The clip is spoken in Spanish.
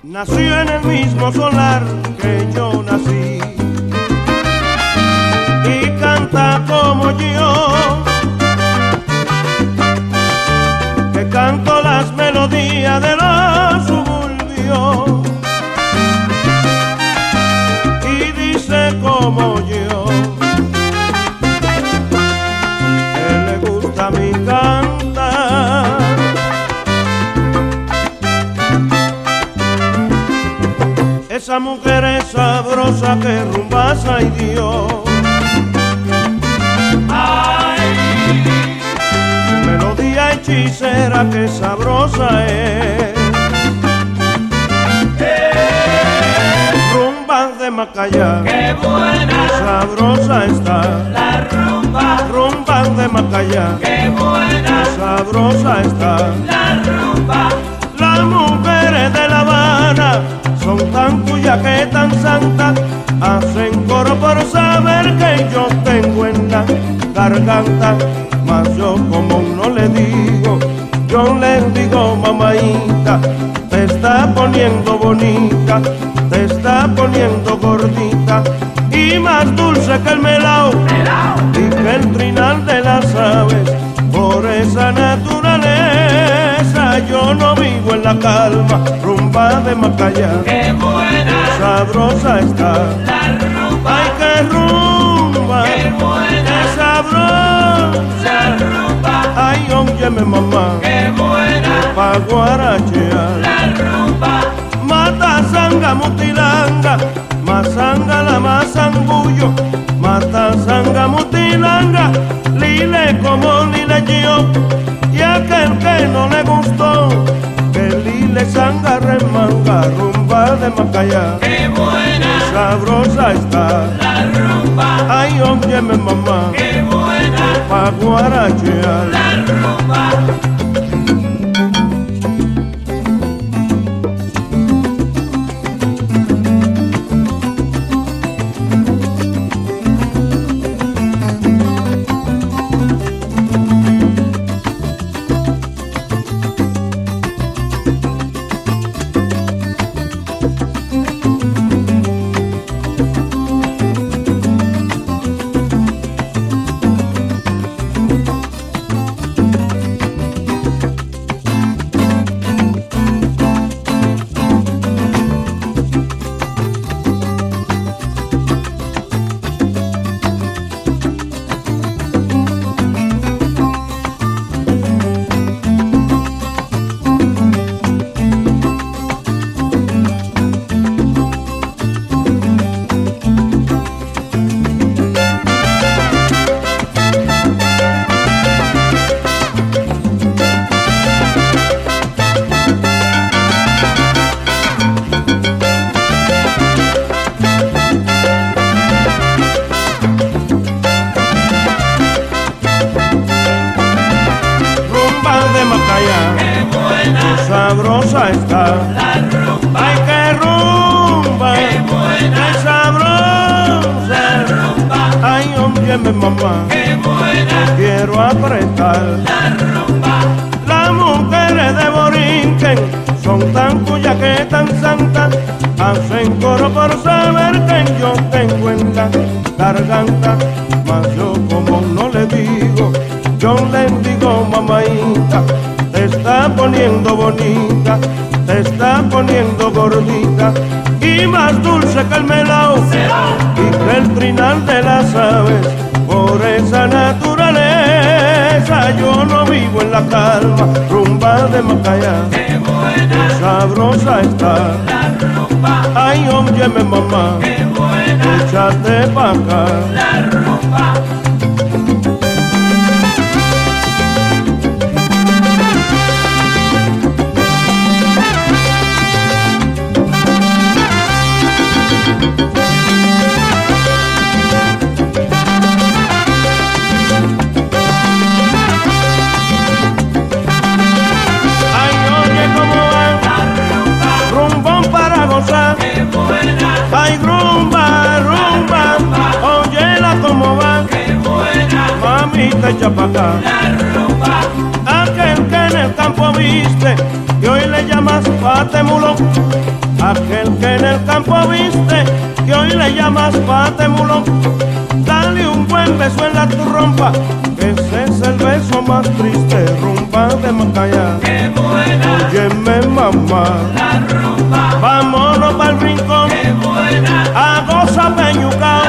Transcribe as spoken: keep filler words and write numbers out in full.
Nació en el mismo solar que yo nací y canta como yo, que canto las melodías de los suburbios y dice como yo, que le gusta mi cantar. Esa mujer es sabrosa que rumbaza y Dios. Ay, melodía hechicera que sabrosa es. Eh, rumba de Macaya, qué buena, sabrosa está. La rumba, rumba de Macaya, qué buena, sabrosa está. La rumba, las mujeres de La Habana son tan cuyas que tan santas, hacen coro por saber que yo tengo en la garganta. Mas yo como no le digo, yo le digo mamaita, te está poniendo bonita, te está poniendo gordita, y más dulce que el melao, y que el trinal de las aves. Por esa naturaleza yo no vivo en la calma. Rumba de Macaya, qué buena, sabrosa está. La rumba, ay que rumba, qué buena, qué sabrosa. La rumba, ay óyeme mamá, qué buena, pa' guarachear. La rumba, Mata sanga mutilanga, masanga la masangullo, mata sanga mutilanga, lile como lile yo, y aquel que no le gustó, que lile sanga remanga. Rumba de Macaya, qué buena, sabrosa está. La rumba, ay óyeme mamá, qué buena, pa' guarachear. La rumba. Sabrosa está. La rumba, ay que rumba, qué buena, qué sabrosa. La rumba, ay óyeme mamá, qué buena, quiero apretar. La rumba, Las mujeres de Borinquen son tan cuyas que tan santas, hacen coro por saber que yo tengo en la garganta. Mas yo como no le digo, yo le digo mamaita, te está poniendo bonita, te está poniendo gordita, y más dulce que el melao, y que el trinal de las aves. Por esa naturaleza yo no vivo en la calma. Rumba de Macaya, qué buena, sabrosa está. La rumba, ay óyeme mamá, qué buena, échate pa' acá. La rumba. Qué buena, ay rumba, rumba, óyela como va, qué buena, mamita echa pa' acá. La rumba, Aquel que en el campo viste y hoy le llamas patemulón, aquel que en el campo viste, que hoy le llamas patemulón. Dale un buen beso en la trompa, que ese es el beso más triste, rumba de Macaya. qué buena, Óyeme mamá, la rumba, vámonos pa'l rincón, qué buena, a gozar peñucao.